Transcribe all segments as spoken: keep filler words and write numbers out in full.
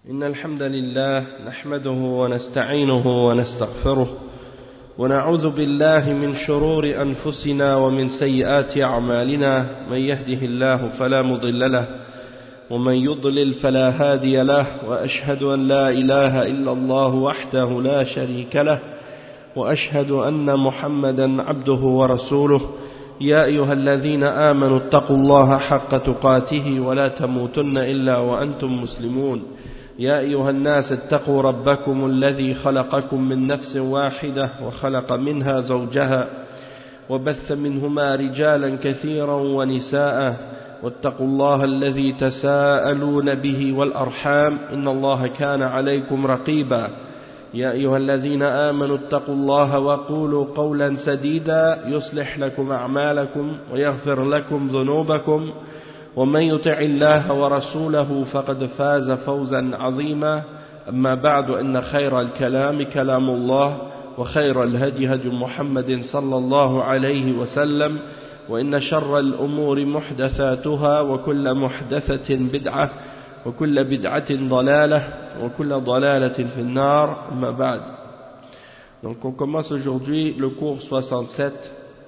إن الحمد لله نحمده ونستعينه ونستغفره ونعوذ بالله من شرور أنفسنا ومن سيئات أعمالنا من يهده الله فلا مضل له ومن يضلل فلا هادي له وأشهد أن لا إله إلا الله وحده لا شريك له وأشهد أن محمدا عبده ورسوله يا أيها الذين آمنوا اتقوا الله حق تقاته ولا تموتن إلا وأنتم مسلمون يا أيها الناس اتقوا ربكم الذي خلقكم من نفس واحدة وخلق منها زوجها وبث منهما رجالا كثيرا ونساء واتقوا الله الذي تساءلون به والأرحام إن الله كان عليكم رقيبا يا أيها الذين آمنوا اتقوا الله وقولوا قولا سديدا يصلح لكم أعمالكم ويغفر لكم ذنوبكم ومن يطع الله ورسوله فقد فاز فوزا عظيما أما بعد إن خير الكلام كلام الله وخير الهدي هدي محمد صلى الله عليه وسلم وإن شر الأمور محدثاتها وكل محدثة بدعة وكل بدعة ضلالة وكل ضلالة في النار أما بعد. Donc on commence aujourd'hui le cours soixante-sept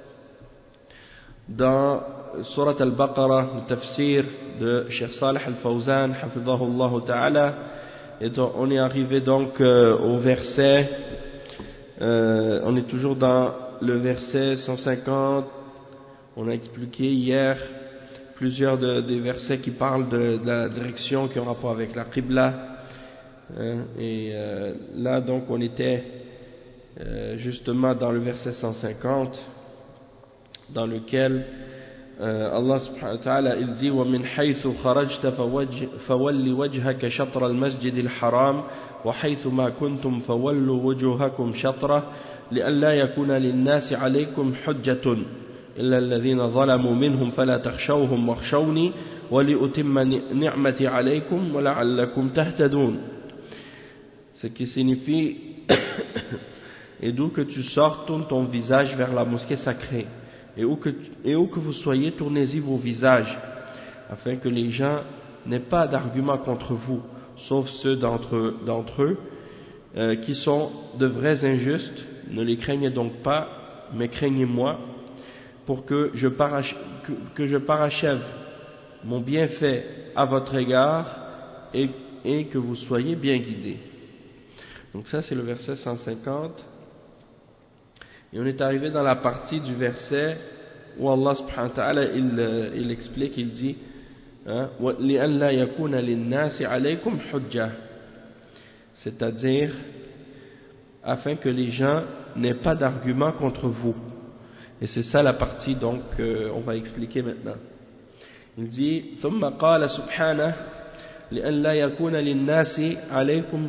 dans Surat al-Baqarah, le tafsir de Cheikh Salih al-Fawzan, hafidhahullah ta'ala, et donc on est arrivé donc euh, au verset, euh, on est toujours dans le verset cent cinquante, on a expliqué hier plusieurs de, des versets qui parlent de, de la direction qui ont rapport avec la Qibla, hein, et euh, là donc on était euh, justement dans le verset cent cinquante, dans lequel Euh, Allah subhanahu wa ta'ala il dit وَمِنْ حَيْثُ خَرَجْتَ فَوَلِّ وَجْهَكَ شَطْرَ الْمَسْجِدِ الْحَرَامِ وَحَيْثُ مَا كُنْتُمْ فَوَلُّوا وُجُوهَكُمْ شَطْرَهُ لِئَلَّا يَكُونَ لِلنَّاسِ عَلَيْكُمْ حُجَّةٌ إِلَّا الَّذِينَ ظَلَمُوا مِنْهُمْ فَلَا تَخْشَوْهُمْ وَاخْشَوْنِي وَلِأُتِمَّ نِعْمَتِي عَلَيْكُمْ وَلَعَلَّكُمْ تَهْتَدُونَ. Ce qui signifie et d'où que tu sors, tourne ton visage vers la mosquée sacrée. Et où, que, et où que vous soyez, tournez-y vos visages, afin que les gens n'aient pas d'argument contre vous, sauf ceux d'entre, d'entre eux euh, qui sont de vrais injustes. Ne les craignez donc pas, mais craignez-moi, pour que je, parach, que, que je parachève mon bienfait à votre égard et, et que vous soyez bien guidés. Donc ça c'est le verset cent cinquante. Et on est arrivé dans la partie du verset où Allah subhanahu wa ta'ala il, il explique, il dit لِأَلَّا يَكُونَ لِلنَّاسِ عَلَيْكُمْ حُجَّةٌ, c'est-à-dire afin que les gens n'aient pas d'argument contre vous. Et c'est ça la partie donc euh, on va expliquer maintenant. Il dit ثُمَّ قَالَ سُبْحَانَهُ لِأَلَّا يَكُونَ لِلنَّاسِ عَلَيْكُمْ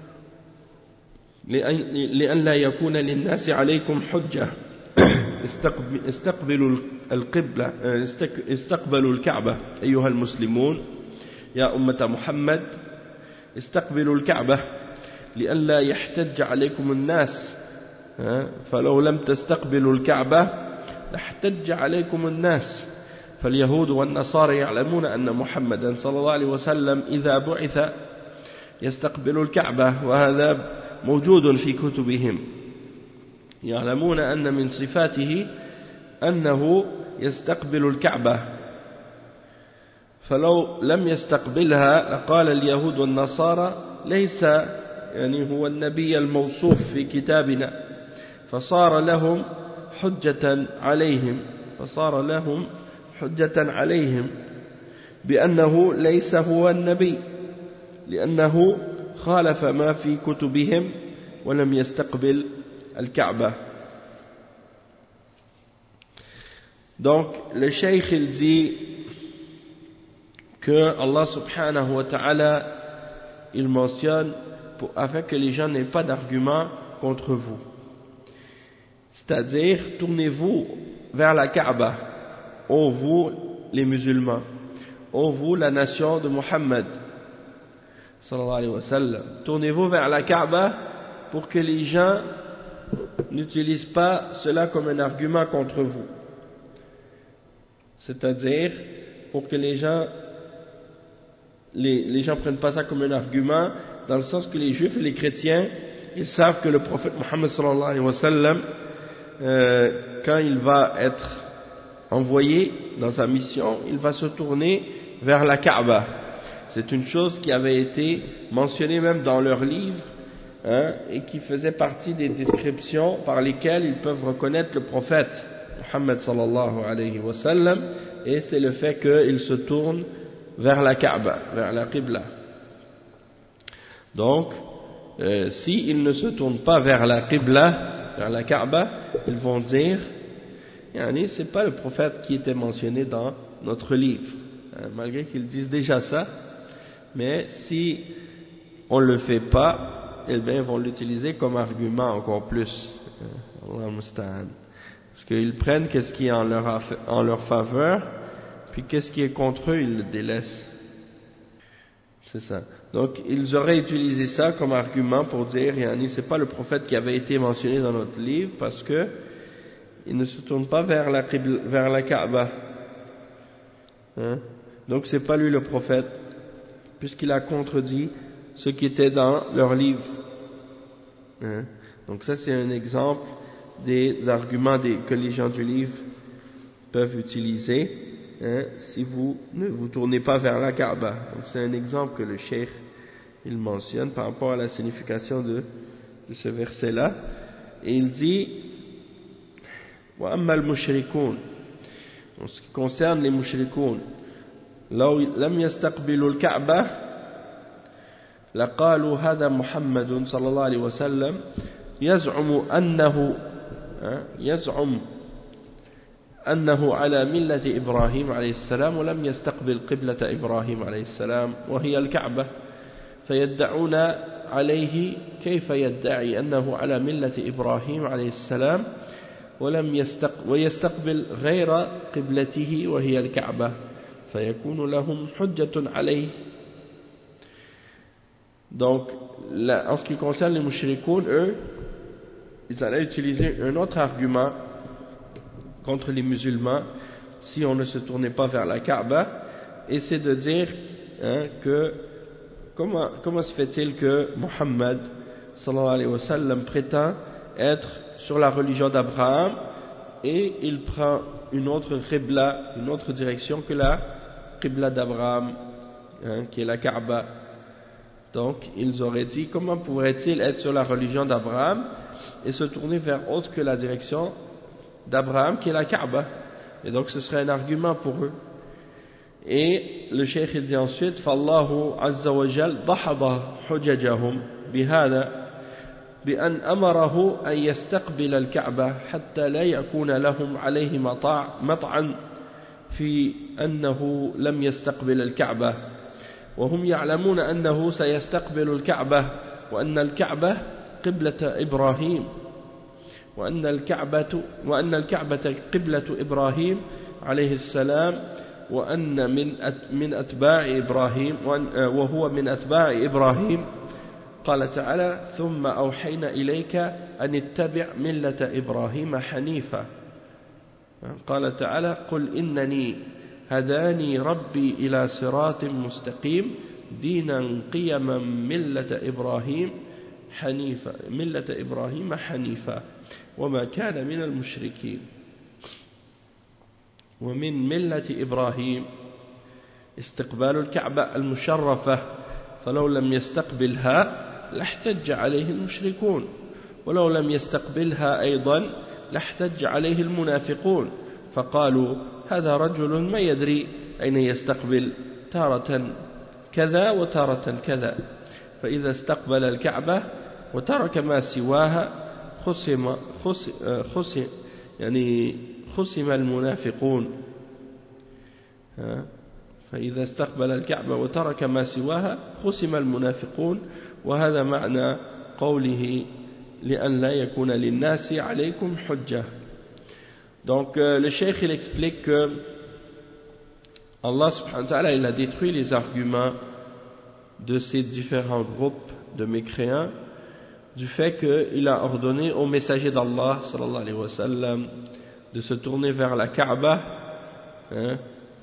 لئلا يكون للناس عليكم حجة استقبلوا القبلة استقبلوا الكعبة أيها المسلمون يا أمة محمد استقبلوا الكعبة لئلا يحتج عليكم الناس فلو لم تستقبلوا الكعبة لاحتج عليكم الناس فاليهود والنصارى يعلمون أن محمدا صلى الله عليه وسلم إذا بعث يستقبل الكعبة وهذا موجود في كتبهم يعلمون أن من صفاته أنه يستقبل الكعبة فلو لم يستقبلها لقال اليهود والنصارى ليس يعني هو النبي الموصوف في كتابنا فصار لهم حجة عليهم فصار لهم حجة عليهم بأنه ليس هو النبي لأنه خالف ما في كتبهم ولم يستقبل الكعبة. Donc le cheikh il dit que Allah subhanahu wa ta'ala il mentionne pour, afin que les gens n'aient pas d'argument contre vous, c'est-à-dire tournez-vous vers la Kaaba, ô vous les musulmans, ô vous la nation de Muhammad sallallahu alayhi wa sallam, tournez-vous vers la Kaaba pour que les gens n'utilisent pas cela comme un argument contre vous, c'est-à-dire pour que les gens les, les gens prennent pas ça comme un argument, dans le sens que les juifs et les chrétiens, ils savent que le prophète Mohammed sallallahu alayhi wa sallam, euh, quand il va être envoyé dans sa mission, il va se tourner vers la Kaaba. C'est une chose qui avait été mentionnée même dans leurs livres, hein, et qui faisait partie des descriptions par lesquelles ils peuvent reconnaître le prophète Mohammed sallallahu alayhi wa sallam, et c'est le fait qu'il se tourne vers la Kaaba, vers la Qibla. Donc, euh, s'ils ne se tournent pas vers la Qibla, vers la Kaaba, ils vont dire, yani, c'est pas le prophète qui était mentionné dans notre livre, hein, malgré qu'ils disent déjà ça, mais si on ne le fait pas, eh bien, ils vont l'utiliser comme argument encore plus. Parce qu'ils prennent qu'est-ce qui est en leur, en leur faveur, puis qu'est-ce qui est contre eux, ils le délaissent. C'est ça. Donc, ils auraient utilisé ça comme argument pour dire, yani, c'est pas le prophète qui avait été mentionné dans notre livre, parce que il ne se tourne pas vers la, vers la Kaaba. Hein? Donc, c'est pas lui le prophète, puisqu'il a contredit ce qui était dans leur livre. Hein? Donc, ça, c'est un exemple des arguments des, que les gens du livre peuvent utiliser, hein, si vous ne vous tournez pas vers la Kaaba. Donc, c'est un exemple que le cheikh il mentionne par rapport à la signification de, de ce verset-là. Et il dit wa amma al-mushrikoun, en ce qui concerne les mushrikoun, law lam yastaqbilu al-Kaaba laqalu hadha Muhammadun sallallahu alayhi wa sallam yaz'umu annahu yaz'um أنه على ملة إبراهيم عليه السلام ولم يستقبل قبلة إبراهيم عليه السلام وهي الكعبة فيدعون عليه كيف يدعي أنه على ملة إبراهيم عليه السلام ولم يستقبل ويستقبل غير قبلته وهي الكعبة فيكون لهم حجة عليه. Donc là, en ce qui concerne les mushrikoun, eux ils allaient utiliser un autre argument contre les musulmans si on ne se tournait pas vers la Kaaba, et c'est de dire, hein, que comment, comment se fait-il que Muhammad sallallahu alayhi wa sallam prétend être sur la religion d'Abraham et il prend une autre qibla, une autre direction que la qibla d'Abraham, hein, qui est la Kaaba. Donc ils auraient dit, comment pourrait-il être sur la religion d'Abraham et se tourner vers autre que la direction d'Abraham qui est la Kaaba? Et donc ce serait un argument pour eux. Et le cheikh il dit ensuite فالله عز وجل ضحض حججهم بهذا بأن أمره أن يستقبل الكعبة حتى لا يكون لهم عليه مطعن في أنه لم يستقبل الكعبة وهم يعلمون أنه سيستقبل الكعبة وأن الكعبة قبلة إبراهيم وأن الكعبة وأن الكعبة قبلة إبراهيم عليه السلام وأن من من أتباع إبراهيم وهو من أتباع إبراهيم. قال تعالى ثم أوحينا إليك أن اتبع ملة إبراهيم حنيفا. قال تعالى قل إنني هداني ربي إلى صراط مستقيم دينا قيما ملة إبراهيم حنيفا ملة إبراهيم حنيفا وما كان من المشركين ومن ملة إبراهيم استقبال الكعبة المشرفة فلو لم يستقبلها لاحتج عليه المشركون ولو لم يستقبلها أيضا لاحتج عليه المنافقون فقالوا هذا رجل ما يدري أين يستقبل تارة كذا وتارة كذا فإذا استقبل الكعبة وترك ما سواها خصم خصم, خصم يعني خصم المنافقون. فإذا استقبل الكعبة وترك ما سواها خصم المنافقون وهذا معنى قوله لأن لا يكون للناس عليكم حجة. Donc euh, le cheikh il explique que Allah subhanahu wa ta'ala il a détruit les arguments de ces différents groupes de mécréants du fait qu'il a ordonné au messager d'Allah sallallahu alayhi wa sallam de se tourner vers la Kaaba, hein,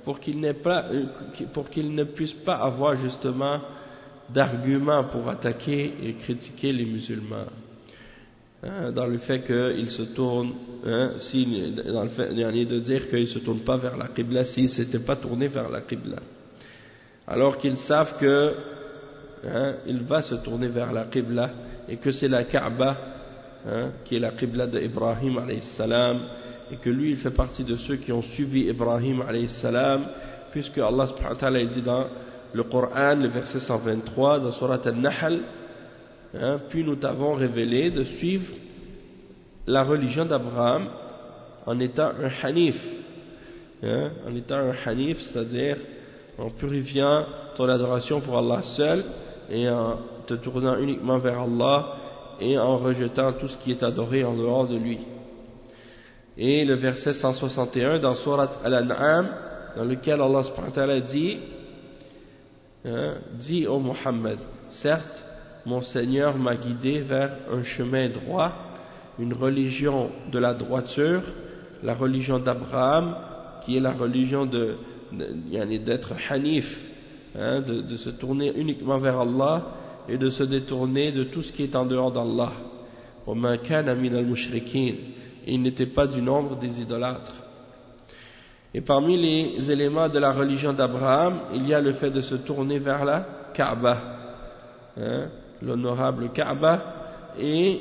pour qu'il n'ait pas, pour qu'il ne puisse pas avoir justement d'arguments pour attaquer et critiquer les musulmans. Hein, dans le fait qu'ils se tournent, hein, si, dans le fait de dire qu'ils ne se tournent pas vers la Qibla s'ils ne s'étaient pas tournés vers la Qibla. Alors qu'ils savent que hein, il va se tourner vers la Qibla et que c'est la Kaaba hein, qui est la Qibla d'Ibrahim alayhi salam et que lui il fait partie de ceux qui ont suivi Ibrahim alayhi salam, puisque Allah subhanahu wa ta'ala dit dans le Coran, le verset cent vingt-trois dans Surat An-Nahl, hein, puis nous t'avons révélé de suivre la religion d'Abraham en étant un hanif, hein, en étant un hanif, c'est-à-dire en purifiant ton adoration pour Allah seul et en te tournant uniquement vers Allah et en rejetant tout ce qui est adoré en dehors de lui. Et le verset cent soixante et un dans Surat Al-An'am, dans lequel Allah subhanahu wa ta'ala dit hein, dit ô Muhammad, certes mon Seigneur m'a guidé vers un chemin droit, une religion de la droiture, la religion d'Abraham, qui est la religion de, de d'être hanif, hein, de, de se tourner uniquement vers Allah et de se détourner de tout ce qui est en dehors d'Allah. وَمَا كَانَ مِنَ الْمُشْرِكِينَ, il n'était pas du nombre des idolâtres. Et parmi les éléments de la religion d'Abraham, il y a le fait de se tourner vers la Kaaba, hein, l'honorable Kaaba, et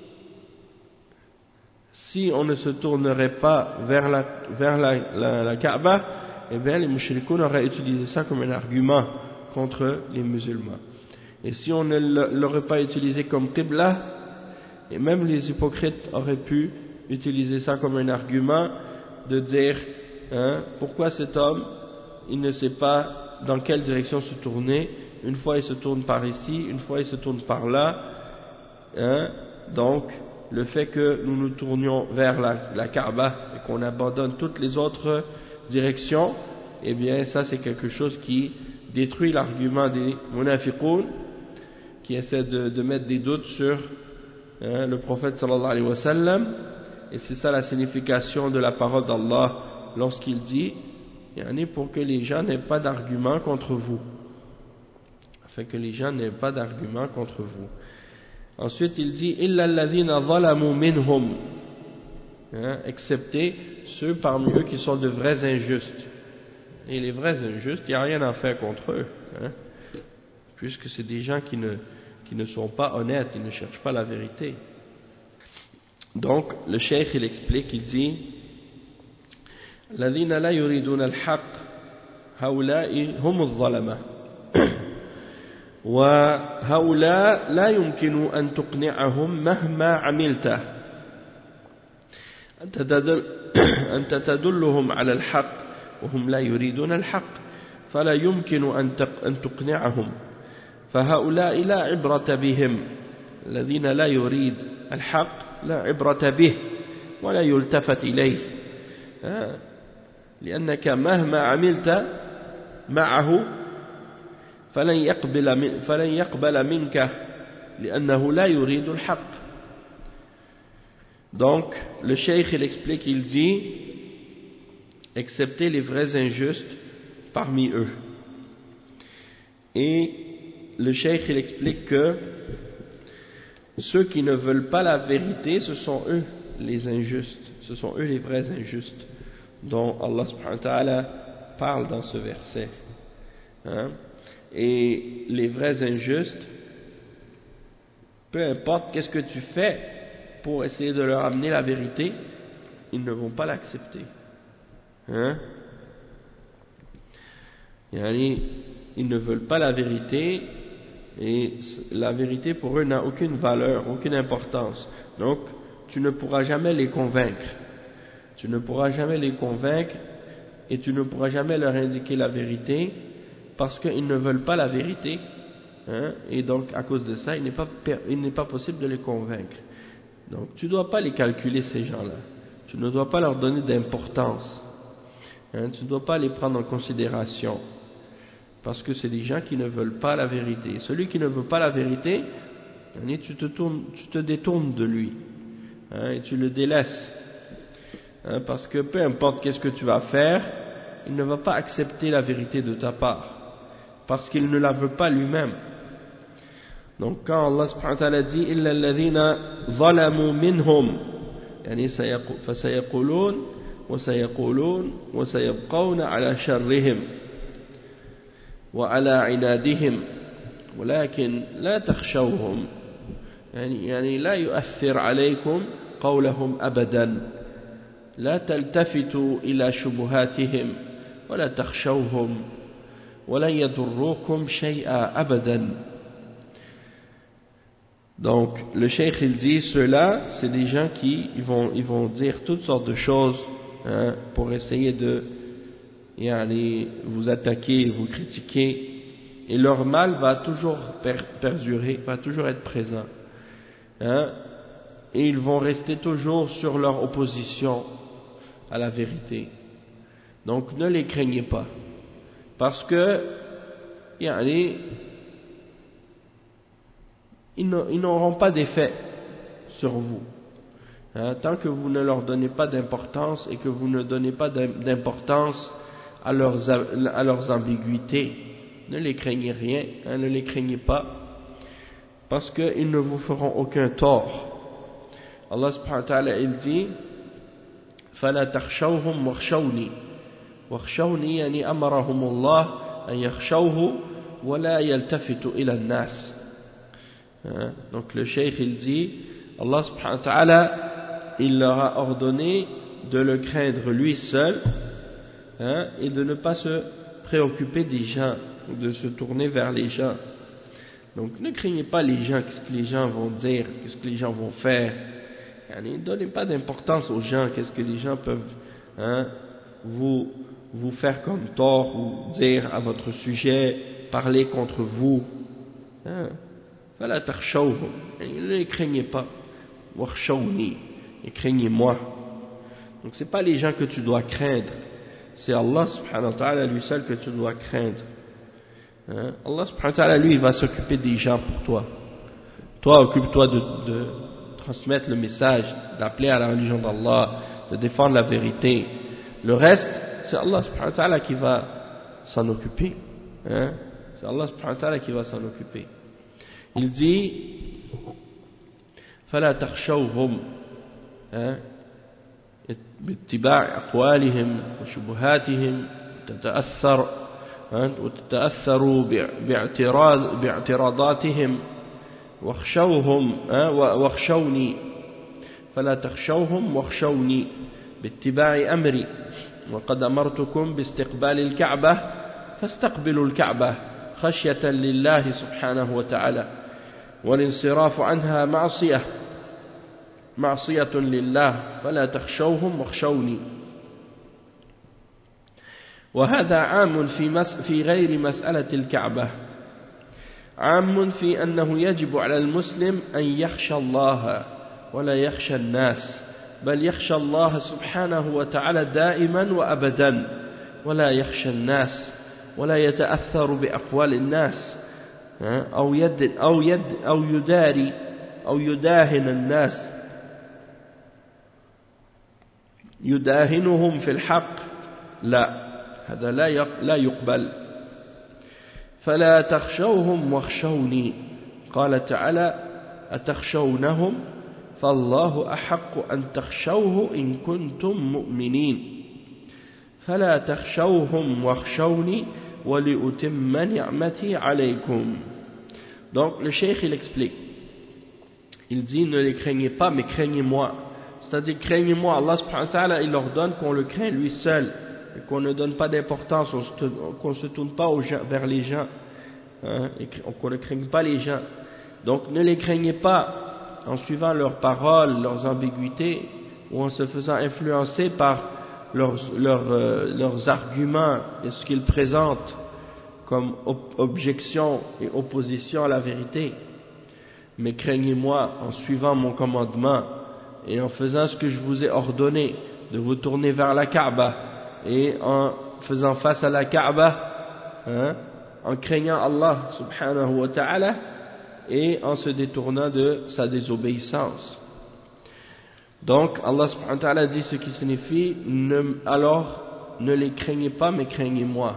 si on ne se tournerait pas vers la, vers la, la, la Kaaba, eh bien les mushrikoun auraient utilisé ça comme un argument contre les musulmans. Et si on ne l'aurait pas utilisé comme Qibla, et même les hypocrites auraient pu utiliser ça comme un argument de dire hein, pourquoi cet homme il ne sait pas dans quelle direction se tourner, une fois il se tourne par ici, une fois il se tourne par là, hein, donc le fait que nous nous tournions vers la, la Kaaba et qu'on abandonne toutes les autres directions, eh bien ça c'est quelque chose qui détruit l'argument des munafiqoun qui essaient de, de mettre des doutes sur hein, le prophète sallallahu alayhi wa sallam. Et c'est ça la signification de la parole d'Allah lorsqu'il dit yani pour que les gens n'aient pas d'argument contre vous, afin que les gens n'aient pas d'argument contre vous. Ensuite il dit illa alladhina zalamu minhum, excepté ceux parmi eux qui sont de vrais injustes. Et les vrais injustes, il n'y a rien à faire contre eux, hein, puisque c'est des gens qui ne, qui ne sont pas honnêtes, ils ne cherchent pas la vérité. Donc le cheikh il explique, il dit الذين لا يريدون الحق هؤلاء هم الظلمة وهؤلاء لا يمكن أن تقنعهم مهما عملت أنت تدلهم على الحق وهم لا يريدون الحق فلا يمكن أن تقنعهم فهؤلاء لا عبرة بهم الذين لا يريد الحق لا عبرة به ولا يلتفت إليه لأنك مهما عملت معه فلن يقبل, فلن يقبل منك لأنه لا يريد الحق. Donc le cheikh il explique, il dit excepté les vrais injustes parmi eux. Et le cheikh il explique que ceux qui ne veulent pas la vérité, ce sont eux les injustes, ce sont eux les vrais injustes dont Allah subhanahu wa ta'ala parle dans ce verset. Hein? Et les vrais injustes, peu importe qu'est-ce que tu fais pour essayer de leur amener la vérité, ils ne vont pas l'accepter. Hein? Yani, ils ne veulent pas la vérité, et la vérité pour eux n'a aucune valeur, aucune importance. Donc, tu ne pourras jamais les convaincre. Tu ne pourras jamais les convaincre et tu ne pourras jamais leur indiquer la vérité parce qu'ils ne veulent pas la vérité. Hein? Et donc, à cause de ça, il n'est pas, il n'est pas possible de les convaincre. Donc, tu ne dois pas les calculer, ces gens-là. Tu ne dois pas leur donner d'importance. Hein? Tu ne dois pas les prendre en considération. Parce que c'est des gens qui ne veulent pas la vérité. Celui qui ne veut pas la vérité, tu te, tournes, tu te détournes de lui. Hein, et tu le délaisses. Hein, parce que peu importe qu'est-ce que tu vas faire, il ne va pas accepter la vérité de ta part, parce qu'il ne la veut pas lui-même. Donc quand Allah subhanahu wa ta'ala dit إِلَّا الَّذِينَ ظَلَمُوا مِنْهُمْ يعني فسيقولون وسيقولون وسيبقون على شرهم وعلى عنادهم ولكن لا تخشوهم يعني يعني لا يؤثر عليكم قولهم أبدا لا تلتفتوا إلى شبهاتهم ولا تخشوهم ولن يضروكم شيئا أبدا. Donc le cheikh il dit ceux-là c'est des gens qui ils vont, ils vont dire toutes sortes de choses hein, pour essayer de yani, vous attaquer, vous critiquer, et leur mal va toujours per perdurer, va toujours être présent hein, et ils vont rester toujours sur leur opposition à la vérité. Donc ne les craignez pas, parce que yani, ils n'auront pas d'effet sur vous hein, tant que vous ne leur donnez pas d'importance et que vous ne donnez pas d'importance à leurs, à leurs ambiguïtés. Ne les craignez rien hein, ne les craignez pas, parce qu'ils ne vous feront aucun tort. Allah subhanahu wa ta'ala il dit فَلَا تَخْشَوْهُمْ وَخْشَوْنِي وَخْشَوْنِي يعني أمرهم الله أن يخشوه ولا يلتفتوا إلى الناس. Hein? Donc le cheikh il dit Allah subhanahu wa ta'ala il leur a ordonné de le craindre lui seul hein, et de ne pas se préoccuper des gens, de se tourner vers les gens. Donc ne craignez pas les gens, qu'est-ce que les gens vont dire, qu'est-ce que les gens vont faire. Ne donnez pas d'importance aux gens, qu'est-ce que les gens peuvent hein, vous, vous faire comme tort ou dire à votre sujet, parler contre vous. Hein? فَلَا تَخْشَوْهُمْ ne les craignez pas. وَخْشَوْنِي et craignez-moi. Donc c'est pas les gens que tu dois craindre, c'est Allah subhanahu wa ta'ala lui seul que tu dois craindre. Hein? Allah subhanahu wa ta'ala lui il va s'occuper des gens pour toi. Toi occupe-toi de, de transmettre le message, d'appeler à la religion d'Allah, de défendre la vérité. Le reste c'est Allah subhanahu wa ta'ala qui va s'en occuper. Hein? C'est Allah subhanahu wa ta'ala qui va s'en occuper. Il dit فلا تخشوهم باتباع أقوالهم وشبهاتهم تتأثر وتتأثروا باعتراض باعتراضاتهم واخشوهم واخشوني فلا تخشوهم واخشوني باتباع أمري وقد أمرتكم باستقبال الكعبة فاستقبلوا الكعبة خشية لله سبحانه وتعالى والانصراف عنها معصية معصية لله فلا تخشوهم واخشوني. وهذا عام في, مس في غير مسألة الكعبة، عام في أنه يجب على المسلم أن يخشى الله ولا يخشى الناس، بل يخشى الله سبحانه وتعالى دائما وأبدا ولا يخشى الناس ولا يتأثر بأقوال الناس أو يد أو يد أو يداري أو يداهن الناس يداهنهم في الحق، لا هذا لا لا يقبل. فلا تخشوهم واخشوني، قال تعالى أتخشونهم فالله أحق أن تخشوه إن كنتم مؤمنين فلا تخشوهم واخشوني ولأتم نعمتي عليكم. Donc le cheikh il explique, il dit ne les craignez pas mais craignez-moi, c'est-à-dire craignez-moi. Allah subhanahu wa ta'ala il ordonne qu'on le craint lui seul et qu'on ne donne pas d'importance, qu'on ne se tourne pas aux gens, vers les gens hein, et qu'on ne craigne pas les gens. Donc ne les craignez pas en suivant leurs paroles, leurs ambiguïtés ou en se faisant influencer par leurs, leurs, euh, leurs arguments et ce qu'ils présentent comme ob- objection et opposition à la vérité. Mais craignez-moi en suivant mon commandement et en faisant ce que je vous ai ordonné, de vous tourner vers la Kaaba et en faisant face à la Kaaba, hein, en craignant Allah subhanahu wa ta'ala et en se détournant de sa désobéissance. Donc Allah subhanahu wa ta'ala dit ce qui signifie ne, alors ne les craignez pas mais craignez-moi.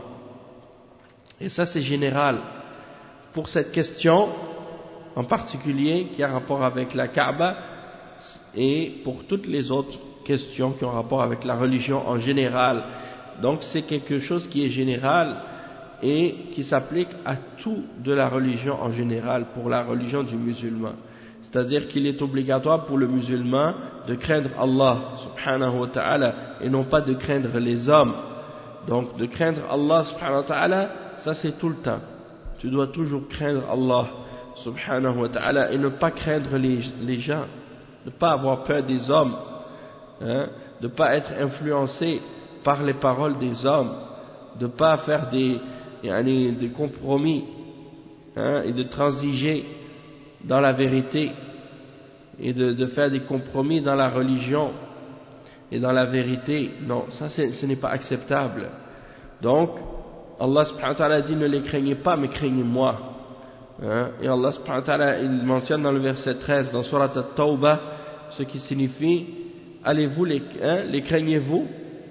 Et ça c'est général pour cette question en particulier qui a rapport avec la Kaaba et pour toutes les autres questions qui ont rapport avec la religion en général. Donc c'est quelque chose qui est général et qui s'applique à tout de la religion en général, pour la religion du musulman. C'est-à-dire qu'il est obligatoire pour le musulman de craindre Allah subhanahu wa ta'ala et non pas de craindre les hommes. Donc de craindre Allah subhanahu wa ta'ala, ça c'est tout le temps. Tu dois toujours craindre Allah subhanahu wa ta'ala et ne pas craindre les, les gens, ne pas avoir peur des hommes, hein, de ne pas être influencé par les paroles des hommes, de ne pas faire des, yani, des compromis, hein, et de transiger dans la vérité et de, de faire des compromis dans la religion et dans la vérité. Non, ça ce n'est pas acceptable. Donc Allah subhanahu wa ta'ala dit ne les craignez pas mais craignez-moi, hein, et Allah subhanahu wa ta'ala il mentionne dans le verset treize dans Surat At-Tawbah ce qui signifie allez-vous les, hein, les craignez-vous.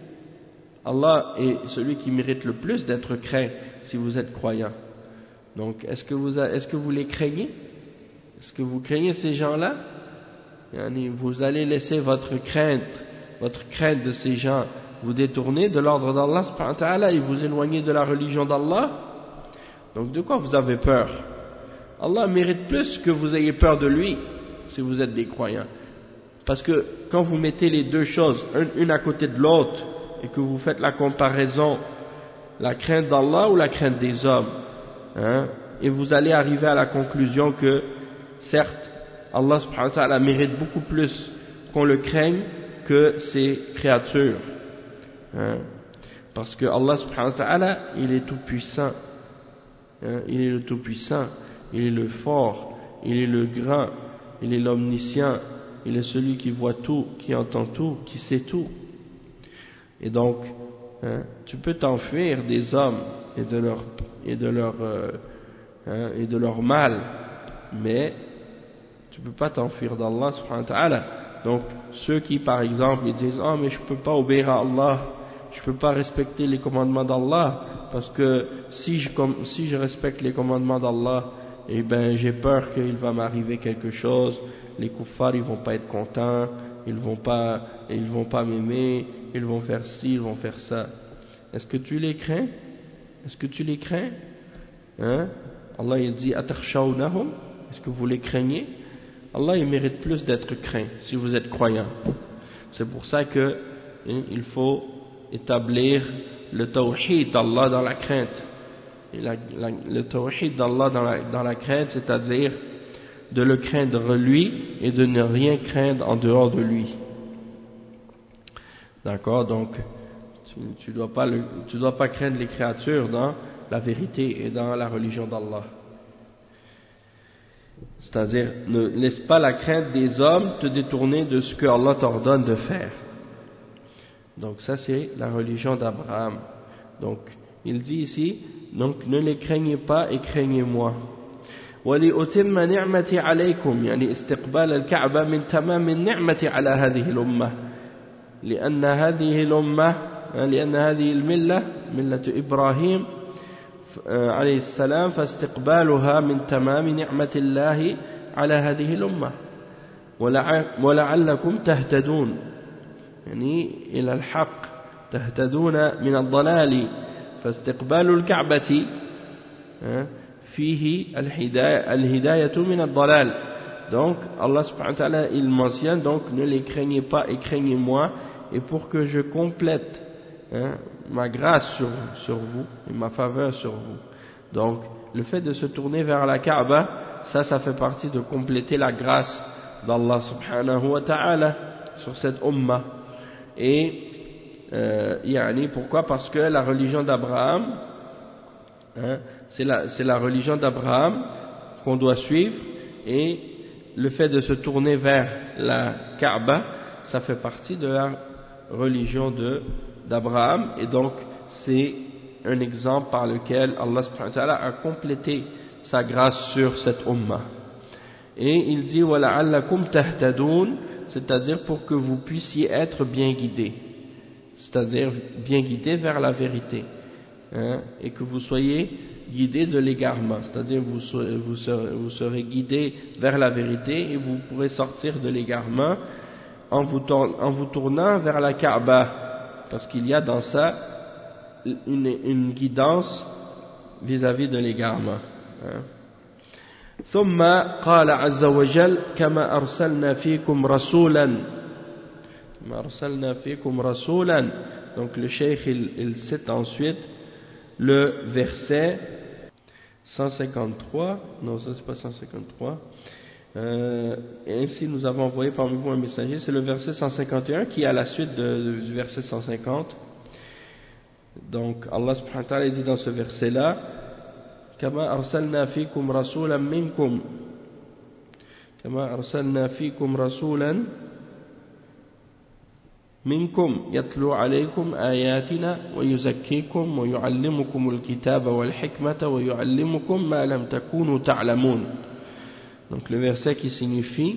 Allah est celui qui mérite le plus d'être craint si vous êtes croyant. Donc est-ce que vous, est-ce que vous les craignez? Est-ce que vous craignez ces gens-là? Vous allez laisser votre crainte, votre crainte de ces gens vous détourner de l'ordre d'Allah subhanahu wa ta'ala et vous éloigner de la religion d'Allah? Donc de quoi vous avez peur? Allah mérite plus que vous ayez peur de lui si vous êtes des croyants. Parce que quand vous mettez les deux choses, une à côté de l'autre, et que vous faites la comparaison, la crainte d'Allah ou la crainte des hommes, hein, et vous allez arriver à la conclusion que, certes, Allah subhanahu wa ta'ala mérite beaucoup plus qu'on le craigne que ses créatures, hein, parce que Allah subhanahu wa ta'ala, il est tout puissant, hein, il est le tout puissant, il est le fort, il est le grand, il est l'omniscient, il est celui qui voit tout, qui entend tout, qui sait tout. Et donc, hein, tu peux t'enfuir des hommes et de leur et de leur euh, hein, et de leur mal, mais tu peux pas t'enfuir d'Allah subhanahu wa ta'ala. Donc, ceux qui, par exemple, ils disent ah mais je peux pas obéir à Allah, je peux pas respecter les commandements d'Allah parce que si je si je respecte les commandements d'Allah, eh ben j'ai peur qu'il va m'arriver quelque chose. Les kuffars ils vont pas être contents, ils vont pas ils vont pas m'aimer. Ils vont faire ci, ils vont faire ça. Est-ce que tu les crains? Est-ce que tu les crains? Hein? Allah il dit atakhshawnahum, est-ce que vous les craignez? Allah il mérite plus d'être craint si vous êtes croyant. C'est pour ça que hein, il faut établir le tawhid d'Allah dans la crainte. Et la, la, le tawhid d'Allah dans la, dans la crainte, c'est-à-dire de le craindre lui et de ne rien craindre en dehors de lui. D'accord, donc tu, tu dois pas le, tu dois pas craindre les créatures dans la vérité et dans la religion d'Allah. C'est-à-dire, ne laisse pas la crainte des hommes te détourner de ce que Allah t'ordonne de faire. Donc ça c'est la religion d'Abraham. Donc il dit ici, donc ne les craignez pas et craignez-moi. وَلِأُتِمَّ نِعْمَتِي عَلَيْكُمْ يعني استقبال الكعبة من تمام النعمة على هذه الأمة. لأن هذه الأمة لأن هذه الملة ملة إبراهيم عليه السلام فاستقبالها من تمام نعمة الله على هذه الأمة ولعلكم تهتدون يعني إلى الحق تهتدون من الضلال فاستقبال الكعبة فيه الهداية الهداية من الضلال. Donc Allah subhanahu wa ta'ala il mentionne donc ne les craignez pas et craignez-moi, et pour que je complète hein, ma grâce sur, sur vous et ma faveur sur vous. Donc le fait de se tourner vers la Kaaba, ça ça fait partie de compléter la grâce d'Allah subhanahu wa ta'ala sur cette ummah. Et euh, yani, pourquoi? Parce que la religion d'Abraham hein, c'est la, c'est la religion d'Abraham qu'on doit suivre, et le fait de se tourner vers la Kaaba, ça fait partie de la religion de, d'Abraham, et donc c'est un exemple par lequel Allah subhanahu wa ta'ala a complété sa grâce sur cette ummah. Et il dit وَلَعَلَّكُمْ تَهْتَدُونَ, c'est-à-dire pour que vous puissiez être bien guidés. c'est-à-dire bien guidé vers la vérité, hein, et que vous soyez guidé de l'égarement, c'est-à-dire vous serez, vous, serez, vous serez guidé vers la vérité et vous pourrez sortir de l'égarement en vous, tourn, en vous tournant vers la Kaaba, parce qu'il y a dans ça une, une guidance vis-à-vis de l'égarement. Hein. ثم قال عز وجل كما أرسلنا فيكم رسولا كما أرسلنا فيكم رسولا. Donc le cheikh il, il cite ensuite le verset cent cinquante-trois, non ça c'est pas cent cinquante-trois, euh, et ainsi nous avons envoyé parmi vous un messager, c'est le verset cent cinquante et un qui est à la suite de, de, du verset cent cinquante. Donc Allah subhanahu wa ta'ala dit dans ce verset là كما أرسلنا فيكم رسولا منكم كما أرسلنا فيكم رسولا منكم يتلو عليكم آياتنا ويزكيكم ويعلمكم الكتاب والحكمة ويعلمكم ما لم تكونوا تعلمون. Donc le verset qui signifie: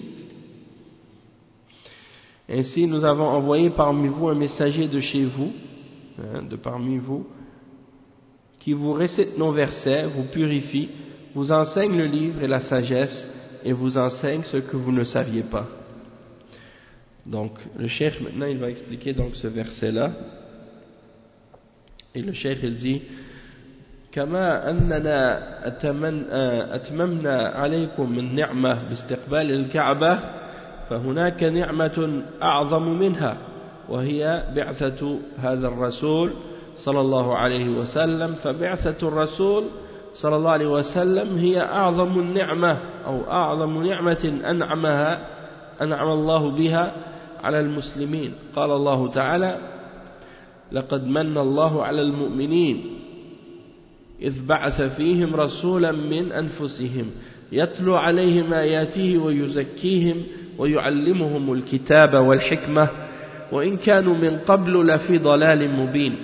ainsi nous avons envoyé parmi vous un messager de chez vous, hein, de parmi vous, qui vous récite nos versets, vous purifie, vous enseigne le livre et la sagesse, et vous enseigne ce que vous ne saviez pas. Donc, le cheikh maintenant, il va expliquer donc ce verset-là. Et le cheikh, il dit: كما أننا أتممنا عليكم من نعمة باستقبال الكعبة فهناك نعمة أعظم منها وهي بعثة هذا الرسول صلى الله عليه وسلم. فبعثة الرسول صلى الله عليه وسلم هي أعظم النعمة أو أعظم نعمة أنعمها أنعم الله بها على المسلمين. قال الله تعالى: لقد من الله على المؤمنين إذ بعث فيهم رسولا من أنفسهم يتلو عليهم آياته ويزكيهم ويعلمهم الكتاب والحكمة وإن كانوا من قبل لفي ضلال مبين.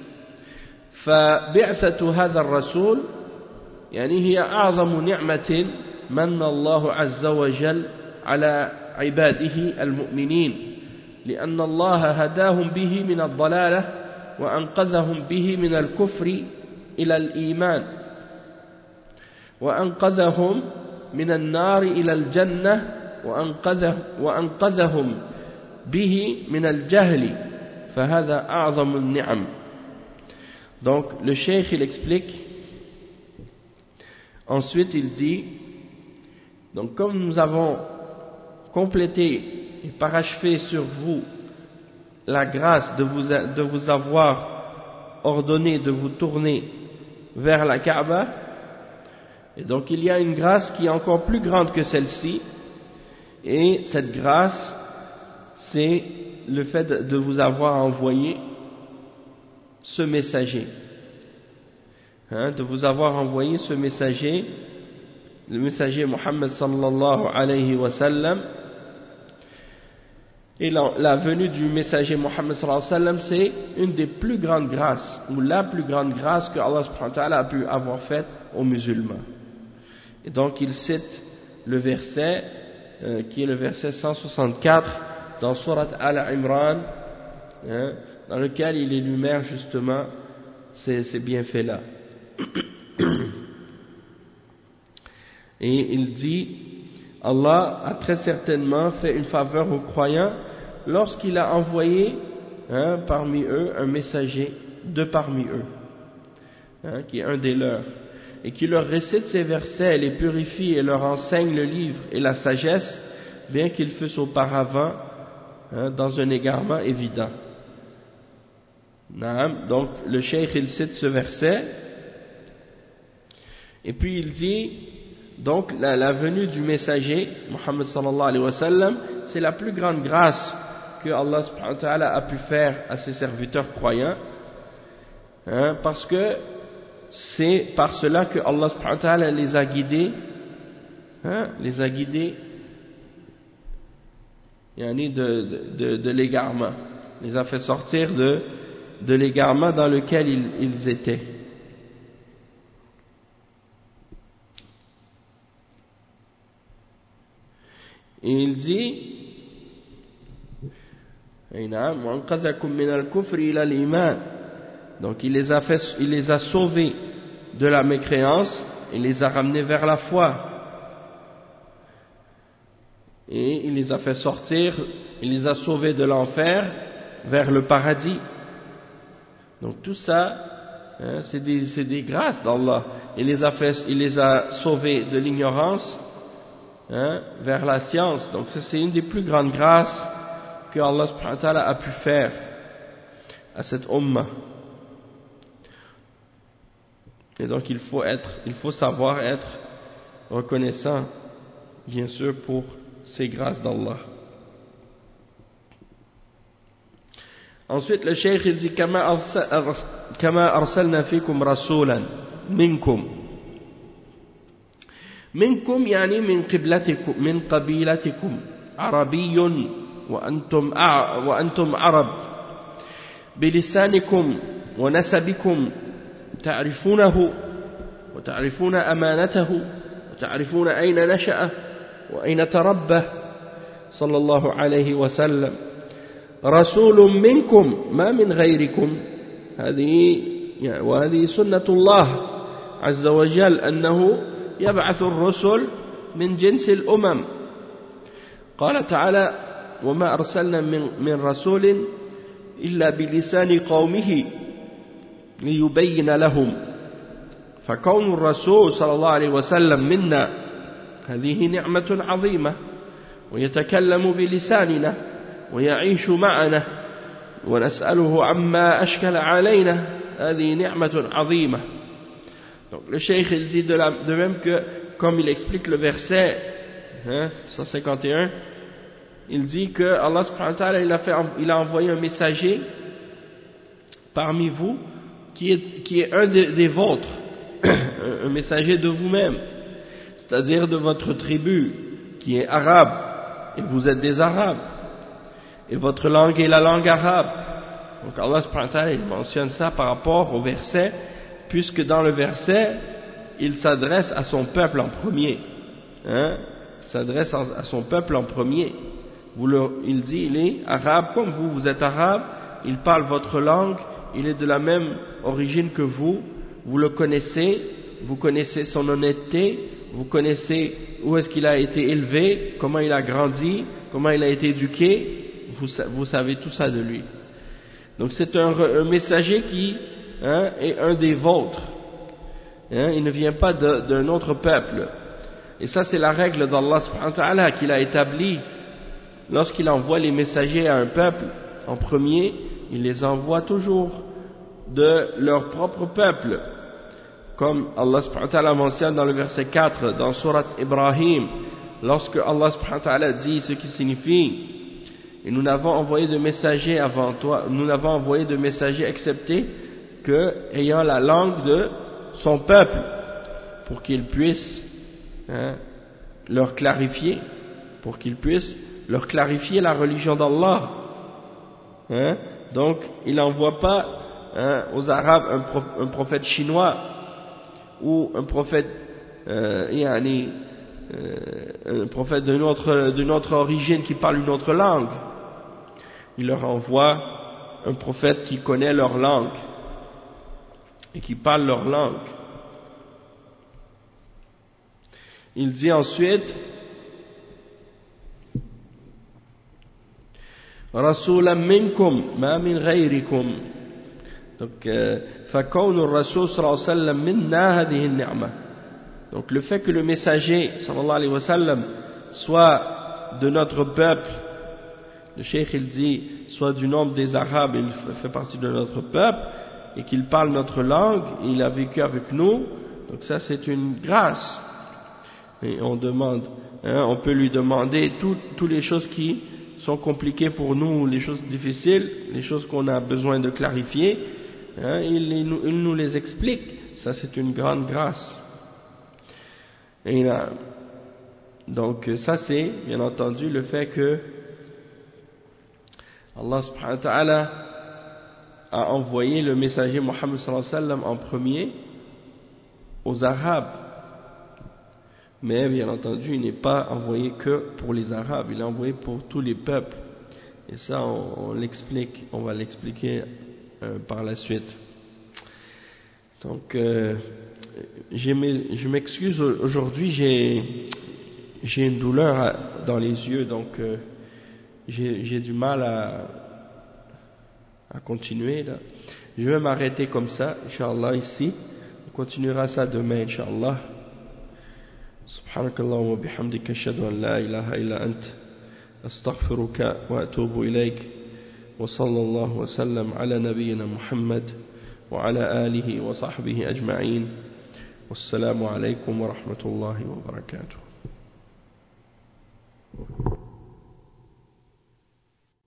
فبعثة هذا الرسول يعني هي أعظم نعمة من الله عز وجل على عباده المؤمنين، لأن الله هداهم به من الضلالة وأنقذهم به من الكفر إلى الإيمان وأنقذهم من النار إلى الجنة وأنقذه وأنقذهم به من الجهل فهذا أعظم النعم. Donc le cheikh il explique, ensuite il dit, donc comme nous avons complété et parachevé sur vous la grâce de vous, de vous avoir ordonné de vous tourner vers la Kaaba, et donc il y a une grâce qui est encore plus grande que celle-ci, et cette grâce c'est le fait de vous avoir envoyé ce messager, hein, de vous avoir envoyé ce messager, le messager Muhammad sallallahu alayhi wa sallam. Et la, la venue du messager Muhammad sallallahu alayhi wa sallam, c'est une des plus grandes grâces, ou la plus grande grâce que Allah subhanahu wa ta'ala a pu avoir faite aux musulmans. Et donc il cite le verset euh, qui est le verset cent soixante-quatre dans Surat Al-Imran, hein, dans lequel il énumère justement ces, ces bienfaits-là. Et il dit: Allah a très certainement fait une faveur aux croyants lorsqu'il a envoyé, hein, parmi eux un messager de parmi eux, hein, qui est un des leurs, et qui leur récite ces versets, les purifie et leur enseigne le livre et la sagesse, bien qu'ils fussent auparavant, hein, dans un égarement évident. Donc le cheikh il cite ce verset, et puis il dit donc la, la venue du messager Muhammad sallallahu alayhi wa sallam, c'est la plus grande grâce que Allah subhanahu wa ta'ala a pu faire à ses serviteurs croyants, hein, parce que c'est par cela que Allah subhanahu wa ta'ala les a guidés, hein, les a guidés yani de, de, de, de l'égarement, les a fait sortir de de l'égarement dans lequel ils, ils étaient. Et il dit: Donc il les a fait, il les a sauvés de la mécréance et les a ramenés vers la foi. Et il les a fait sortir, il les a sauvés de l'enfer vers le paradis. Donc tout ça, hein, c'est des, c'est des grâces d'Allah. Il les a fait, il les a sauvés de l'ignorance, hein, vers la science. Donc ça, c'est une des plus grandes grâces que Allah subhanahu wa ta'ala a pu faire à cette ummah. Et donc il faut être, il faut savoir être reconnaissant, bien sûr, pour ces grâces d'Allah. Ensuite, le cheikh il dit kama arsalna fikum rasulan minkum. Minkum yani min qiblatikum min qabilatikum arabiyyun wa antum wa antum arab bilisanikum wa nasabikum تعرفونه وتعرفون أمانته وتعرفون أين نشأ وأين تربى صلى الله عليه وسلم رسول منكم ما من غيركم هذه وهذه سنة الله عز وجل أنه يبعث الرسل من جنس الأمم قال تعالى وما أرسلنا من, من رسول إلا بلسان قومه ليبين لهم فكون الرسول صلى الله عليه وسلم منا هذه نعمة عظيمة ويتكلم بلساننا ويعيش معنا ونسأله عما أشكل علينا هذه نعمة عظيمة. Donc le cheikh il dit de, la, de même que comme il explique le verset hein, cent cinquante et un, il dit que Allah subhanahu wa ta'ala il a, fait, il a envoyé un messager parmi vous qui est, qui est un des, des vôtres, un messager de vous-même, c'est-à-dire de votre tribu, qui est arabe, et vous êtes des arabes, et votre langue est la langue arabe. Donc Allah subhanahu wa ta'ala il mentionne ça par rapport au verset, puisque dans le verset, il s'adresse à son peuple en premier, hein, il s'adresse à son peuple en premier. Vous le, il dit, il est arabe comme vous, vous êtes arabe, il parle votre langue, il est de la même origine que vous, vous le connaissez, vous connaissez son honnêteté, vous connaissez où est-ce qu'il a été élevé, comment il a grandi, comment il a été éduqué, vous, vous savez tout ça de lui. Donc c'est un, un messager qui hein, est un des vôtres, hein, il ne vient pas d'un autre peuple. Et ça c'est la règle d'Allah subhanahu wa ta'ala qu'il a établie lorsqu'il envoie les messagers à un peuple en premier. Il les envoie toujours de leur propre peuple, comme Allah subhanahu wa ta'ala mentionne dans le verset quatre dans Surat Ibrahim, lorsque Allah subhanahu wa ta'ala dit ce qui signifie et nous n'avons envoyé de messagers avant toi, nous n'avons envoyé de messagers excepté que ayant la langue de son peuple pour qu'il puisse hein, leur clarifier, pour qu'il puisse leur clarifier la religion d'Allah. Hein? Donc, il n'envoie pas hein, aux Arabes un, prof, un prophète chinois ou un prophète, euh, yani, euh, un prophète d'une autre, d'une autre origine qui parle une autre langue. Il leur envoie un prophète qui connaît leur langue et qui parle leur langue. Il dit ensuite رسولا منكم ما من غيركم. Donc فكون الرسول صلى الله عليه وسلم منا هذه النعمة. Donc le fait que le messager sallallahu alayhi wa sallam soit de notre peuple, le cheikh il dit soit du nombre des arabes, il fait partie de notre peuple et qu'il parle notre langue, il a vécu avec nous, donc ça c'est une grâce. Et on demande, hein, on peut lui demander toutes les choses qui sont compliquées pour nous, les choses difficiles, les choses qu'on a besoin de clarifier, hein, il, il, nous, il nous les explique. Ça c'est une grande grâce. Et là, donc ça c'est bien entendu le fait que Allah subhanahu wa ta'ala a envoyé le messager Mohammed sallallahu alayhi wa sallam en premier aux Arabes. Mais bien entendu, il n'est pas envoyé que pour les Arabes, il est envoyé pour tous les peuples. Et ça, on, on l'explique, on va l'expliquer euh, par la suite. Donc, euh, j'ai mes, je m'excuse, aujourd'hui j'ai, j'ai une douleur à, dans les yeux, donc euh, j'ai, j'ai du mal à, à continuer là. Je vais m'arrêter comme ça, Inch'Allah, ici. On continuera ça demain, Inch'Allah. Subhanakallah wa bihamdika ashhadu an la ilaha illa ant astaghfiruka wa atubu ilayk wa sallallahu wa sallam ala nabiyyina Muhammad wa ala alihi wa sahbihi ajma'in. Wassalamu alaykum wa rahmatullahi wa barakatuh.